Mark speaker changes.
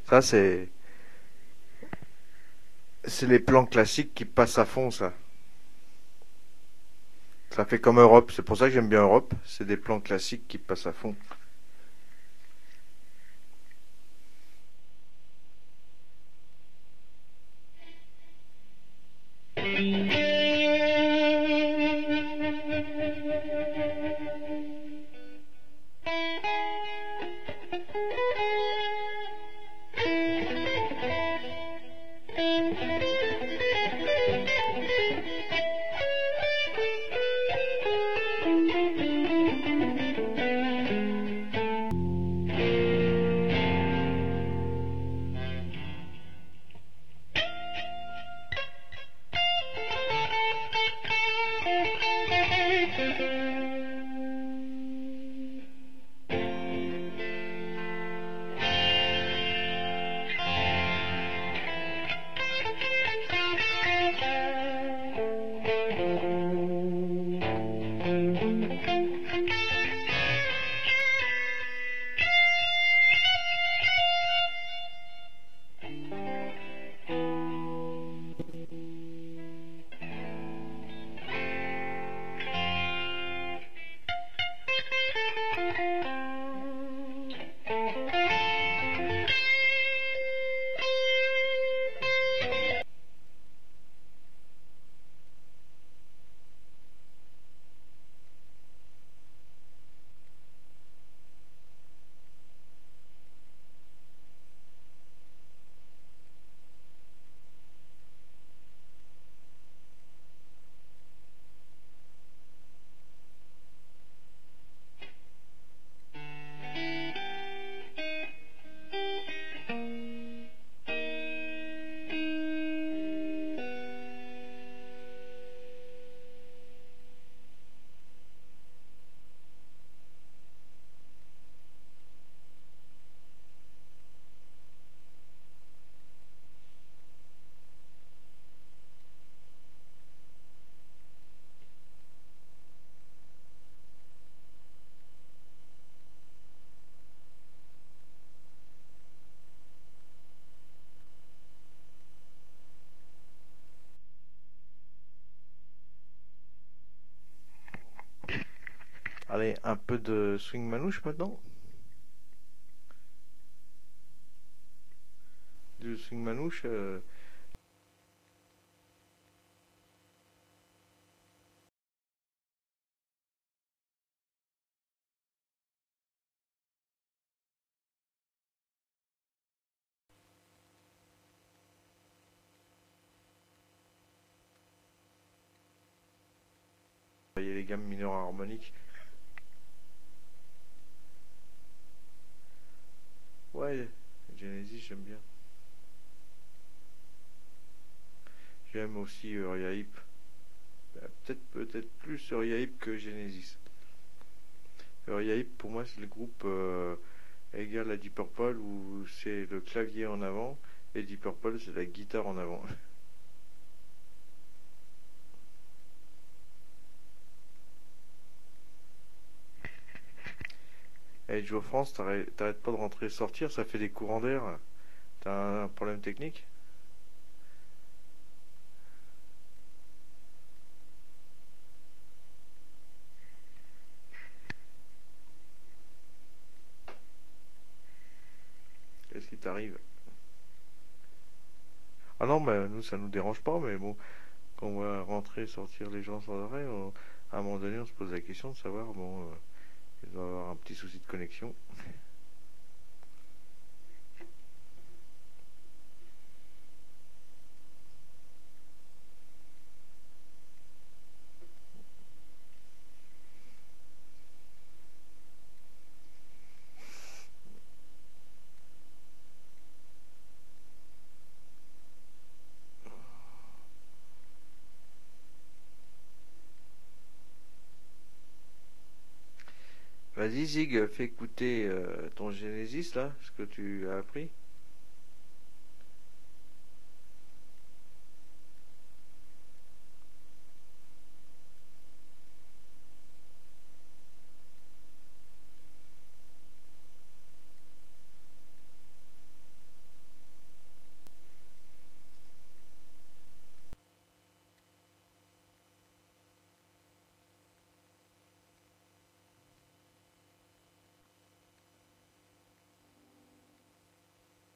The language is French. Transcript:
Speaker 1: Ça, c'est les plans classiques qui passent à fond, ça. Ça fait comme Europe. C'est pour ça que j'aime bien Europe. C'est des plans classiques qui passent à fond. Allez, un peu de swing manouche maintenant. Du swing manouche. Il y a les gammes mineures harmoniques. Ouais, Genesis, j'aime bien. J'aime aussi Uriah Heep. Peut-être plus Uriah Heep que Genesis. Uriah Heep, pour moi, c'est le groupe égal à Deep Purple où c'est le clavier en avant et Deep Purple, c'est la guitare en avant. Et Joe France, t'arrêtes pas de rentrer et sortir, ça fait des courants d'air. T'as un problème technique? Qu'est-ce qui t'arrive? Ah non, mais nous, ça nous dérange pas, mais bon, quand on va rentrer et sortir les gens sans arrêt, à un moment donné, on se pose la question de savoir, bon, il doit y avoir un petit souci de connexion. Vas-y, Zig, fais écouter ton Genesis, là, ce que tu as appris.